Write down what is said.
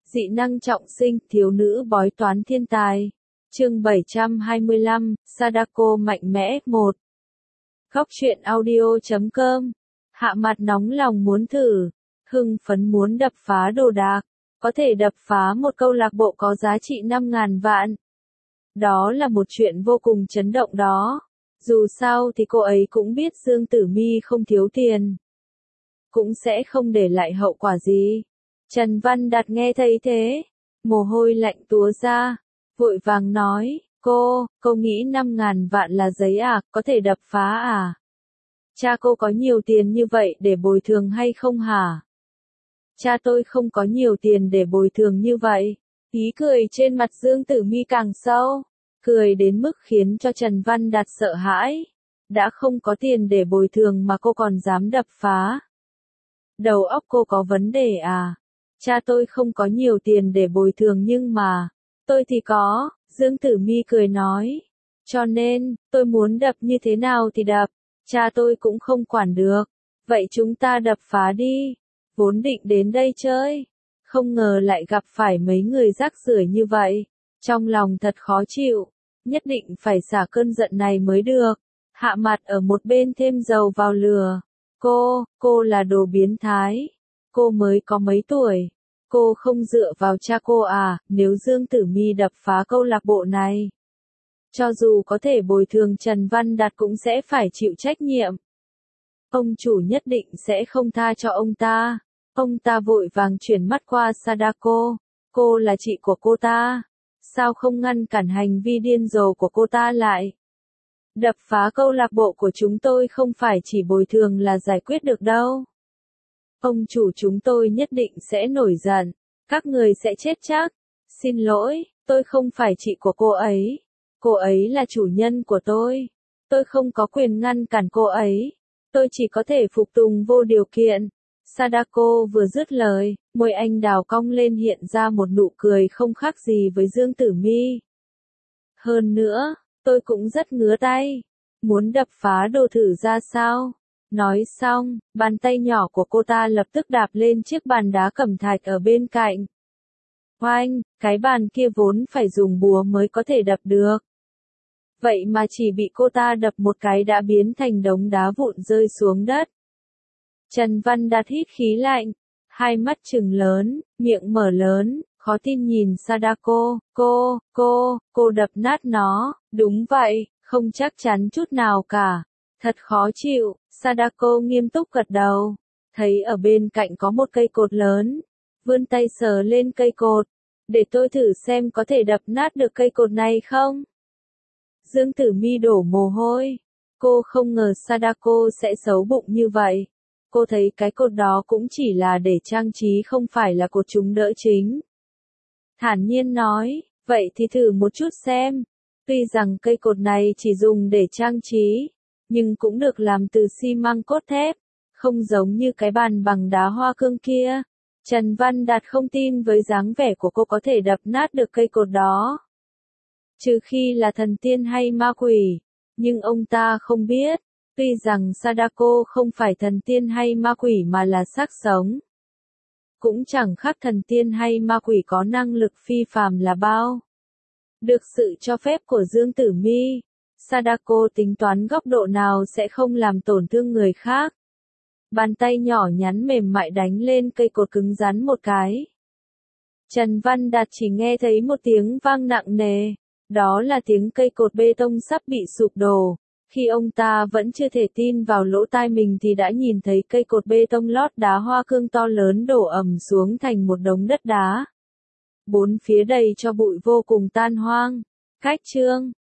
Dị năng trọng sinh, thiếu nữ bói toán thiên tài. Chương 725, Sadako mạnh mẽ 1. Góc truyện audio.com. Hạ mặt nóng lòng muốn thử, hưng phấn muốn đập phá đồ đạc, có thể đập phá một câu lạc bộ có giá trị 5.000 vạn. Đó là một chuyện vô cùng chấn động đó. Dù sao thì cô ấy cũng biết Dương Tử Mi không thiếu tiền, cũng sẽ không để lại hậu quả gì. Trần Văn Đạt nghe thấy thế, mồ hôi lạnh túa ra, vội vàng nói, cô nghĩ 5.000 vạn là giấy à, có thể đập phá à? Cha cô có nhiều tiền như vậy để bồi thường hay không hả? Cha tôi không có nhiều tiền để bồi thường như vậy. Ý cười trên mặt Dương Tử Mi càng sâu, cười đến mức khiến cho Trần Văn Đạt sợ hãi. Đã không có tiền để bồi thường mà cô còn dám đập phá. Đầu óc cô có vấn đề à? Cha tôi không có nhiều tiền để bồi thường nhưng mà, tôi thì có, Dương Tử Mi cười nói. Cho nên, tôi muốn đập như thế nào thì đập, cha tôi cũng không quản được. Vậy chúng ta đập phá đi. Vốn định đến đây chơi, không ngờ lại gặp phải mấy người rác rưởi như vậy. Trong lòng thật khó chịu, nhất định phải xả cơn giận này mới được. Hạ mặt ở một bên thêm dầu vào lửa. Cô là đồ biến thái. Cô mới có mấy tuổi. Cô không dựa vào cha cô à, nếu Dương Tử Mi đập phá câu lạc bộ này. Cho dù có thể bồi thường Trần Văn Đạt cũng sẽ phải chịu trách nhiệm. Ông chủ nhất định sẽ không tha cho ông ta. Ông ta vội vàng chuyển mắt qua Sadako. Cô là chị của cô ta. Sao không ngăn cản hành vi điên rồ của cô ta lại? Đập phá câu lạc bộ của chúng tôi không phải chỉ bồi thường là giải quyết được đâu. Ông chủ chúng tôi nhất định sẽ nổi giận. Các người sẽ chết chắc. Xin lỗi, tôi không phải chị của cô ấy. Cô ấy là chủ nhân của tôi. Tôi không có quyền ngăn cản cô ấy. Tôi chỉ có thể phục tùng vô điều kiện. Sadako vừa dứt lời, môi anh đào cong lên hiện ra một nụ cười không khác gì với Dương Tử Mi. Hơn nữa, tôi cũng rất ngứa tay. Muốn đập phá đồ thử ra sao? Nói xong, bàn tay nhỏ của cô ta lập tức đạp lên chiếc bàn đá cẩm thạch ở bên cạnh. Oanh, cái bàn kia vốn phải dùng búa mới có thể đập được. Vậy mà chỉ bị cô ta đập một cái đã biến thành đống đá vụn rơi xuống đất. Trần Văn Đạt hít khí lạnh, hai mắt trừng lớn, miệng mở lớn, khó tin nhìn Sadako. Cô đập nát nó, đúng vậy, không chắc chắn chút nào cả. Thật khó chịu, Sadako nghiêm túc gật đầu. Thấy ở bên cạnh có một cây cột lớn, vươn tay sờ lên cây cột. Để tôi thử xem có thể đập nát được cây cột này không? Dương Tử Mi đổ mồ hôi. Cô không ngờ Sadako sẽ xấu bụng như vậy. Cô thấy cái cột đó cũng chỉ là để trang trí không phải là cột chống đỡ chính. Thản nhiên nói, vậy thì thử một chút xem. Tuy rằng cây cột này chỉ dùng để trang trí, nhưng cũng được làm từ xi măng cốt thép, không giống như cái bàn bằng đá hoa cương kia. Trần Văn Đạt không tin với dáng vẻ của cô có thể đập nát được cây cột đó. Trừ khi là thần tiên hay ma quỷ, nhưng ông ta không biết. Tuy rằng Sadako không phải thần tiên hay ma quỷ mà là xác sống. Cũng chẳng khác thần tiên hay ma quỷ có năng lực phi phàm là bao. Được sự cho phép của Dương Tử Mi, Sadako tính toán góc độ nào sẽ không làm tổn thương người khác. Bàn tay nhỏ nhắn mềm mại đánh lên cây cột cứng rắn một cái. Trần Văn Đạt chỉ nghe thấy một tiếng vang nặng nề. Đó là tiếng cây cột bê tông sắp bị sụp đổ. Khi ông ta vẫn chưa thể tin vào lỗ tai mình thì đã nhìn thấy cây cột bê tông lót đá hoa cương to lớn đổ ầm xuống thành một đống đất đá. Bốn phía đầy cho bụi vô cùng tan hoang. Cách chương